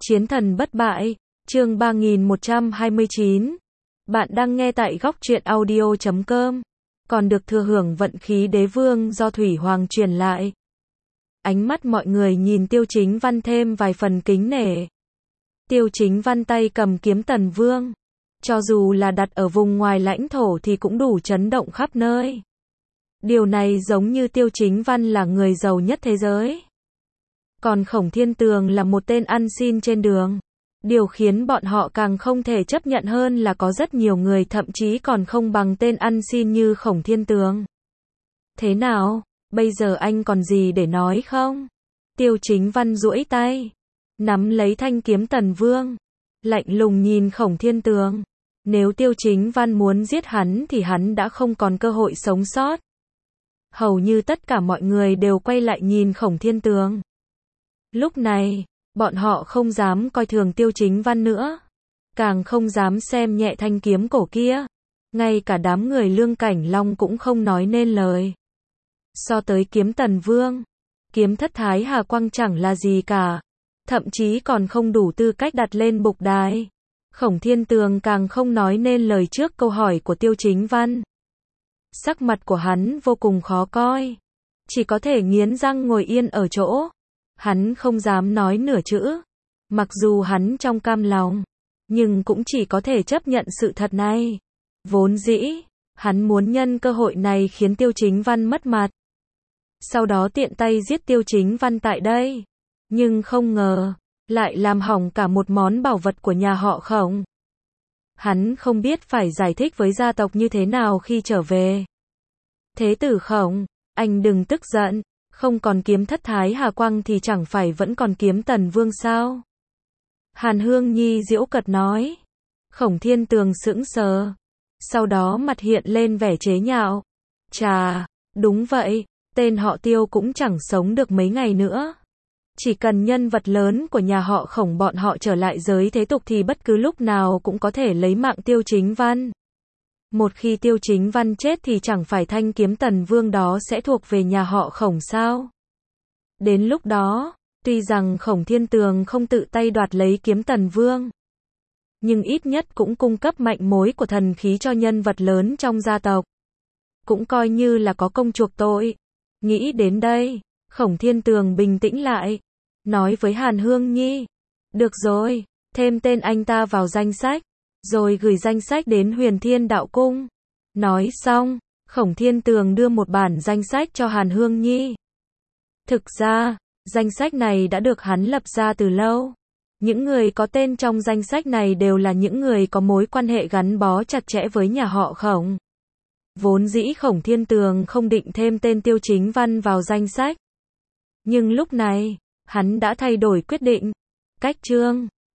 Chiến thần bất bại, chương 3129. Bạn đang nghe tại góc truyện audio.com. Còn được thừa hưởng vận khí đế vương do Thủy Hoàng truyền lại. Ánh mắt mọi người nhìn Tiêu Chính Văn thêm vài phần kính nể. Tiêu Chính Văn tay cầm kiếm Tần Vương. Cho dù là đặt ở vùng ngoài lãnh thổ thì cũng đủ chấn động khắp nơi. Điều này giống như Tiêu Chính Văn là người giàu nhất thế giới. Còn Khổng Thiên Tường là một tên ăn xin trên đường. Điều khiến bọn họ càng không thể chấp nhận hơn là có rất nhiều người thậm chí còn không bằng tên ăn xin như Khổng Thiên Tường. Thế nào, bây giờ anh còn gì để nói không? Tiêu Chính Văn duỗi tay, nắm lấy thanh kiếm Tần Vương, lạnh lùng nhìn Khổng Thiên Tường. Nếu Tiêu Chính Văn muốn giết hắn thì hắn đã không còn cơ hội sống sót. Hầu như tất cả mọi người đều quay lại nhìn Khổng Thiên Tường. Lúc này, bọn họ không dám coi thường Tiêu Chính Văn nữa. Càng không dám xem nhẹ thanh kiếm cổ kia. Ngay cả đám người Lương Cảnh Long cũng không nói nên lời. So tới kiếm Tần Vương, kiếm Thất Thái Hà Quang chẳng là gì cả. Thậm chí còn không đủ tư cách đặt lên bục đài. Khổng Thiên Tường càng không nói nên lời trước câu hỏi của Tiêu Chính Văn. Sắc mặt của hắn vô cùng khó coi. Chỉ có thể nghiến răng ngồi yên ở chỗ. Hắn không dám nói nửa chữ. Mặc dù hắn trong cam lòng, nhưng cũng chỉ có thể chấp nhận sự thật này. Vốn dĩ, hắn muốn nhân cơ hội này khiến Tiêu Chính Văn mất mặt. Sau đó tiện tay giết Tiêu Chính Văn tại đây. Nhưng không ngờ, lại làm hỏng cả một món bảo vật của nhà họ Khổng. Hắn không biết phải giải thích với gia tộc như thế nào khi trở về. Thế tử Khổng, anh đừng tức giận. Không còn kiếm Thất Thái Hà Quang thì chẳng phải vẫn còn kiếm Tần Vương sao? Hàn Hương Nhi giễu cợt nói. Khổng Thiên Tường sững sờ. Sau đó mặt hiện lên vẻ chế nhạo. Chà, đúng vậy, tên họ Tiêu cũng chẳng sống được mấy ngày nữa. Chỉ cần nhân vật lớn của nhà họ Khổng bọn họ trở lại giới thế tục thì bất cứ lúc nào cũng có thể lấy mạng Tiêu Chính Văn. Một khi Tiêu Chính Văn chết thì chẳng phải thanh kiếm Tần Vương đó sẽ thuộc về nhà họ Khổng sao? Đến lúc đó, tuy rằng Khổng Thiên Tường không tự tay đoạt lấy kiếm Tần Vương, nhưng ít nhất cũng cung cấp mạnh mối của thần khí cho nhân vật lớn trong gia tộc. Cũng coi như là có công chuộc tội. Nghĩ đến đây, Khổng Thiên Tường bình tĩnh lại, nói với Hàn Hương Nhi. Được rồi, thêm tên anh ta vào danh sách. Rồi gửi danh sách đến Huyền Thiên Đạo Cung. Nói xong, Khổng Thiên Tường đưa một bản danh sách cho Hàn Hương Nhi. Thực ra, danh sách này đã được hắn lập ra từ lâu. Những người có tên trong danh sách này đều là những người có mối quan hệ gắn bó chặt chẽ với nhà họ Khổng. Vốn dĩ Khổng Thiên Tường không định thêm tên Tiêu Chính Văn vào danh sách. Nhưng lúc này, hắn đã thay đổi quyết định. Cách chương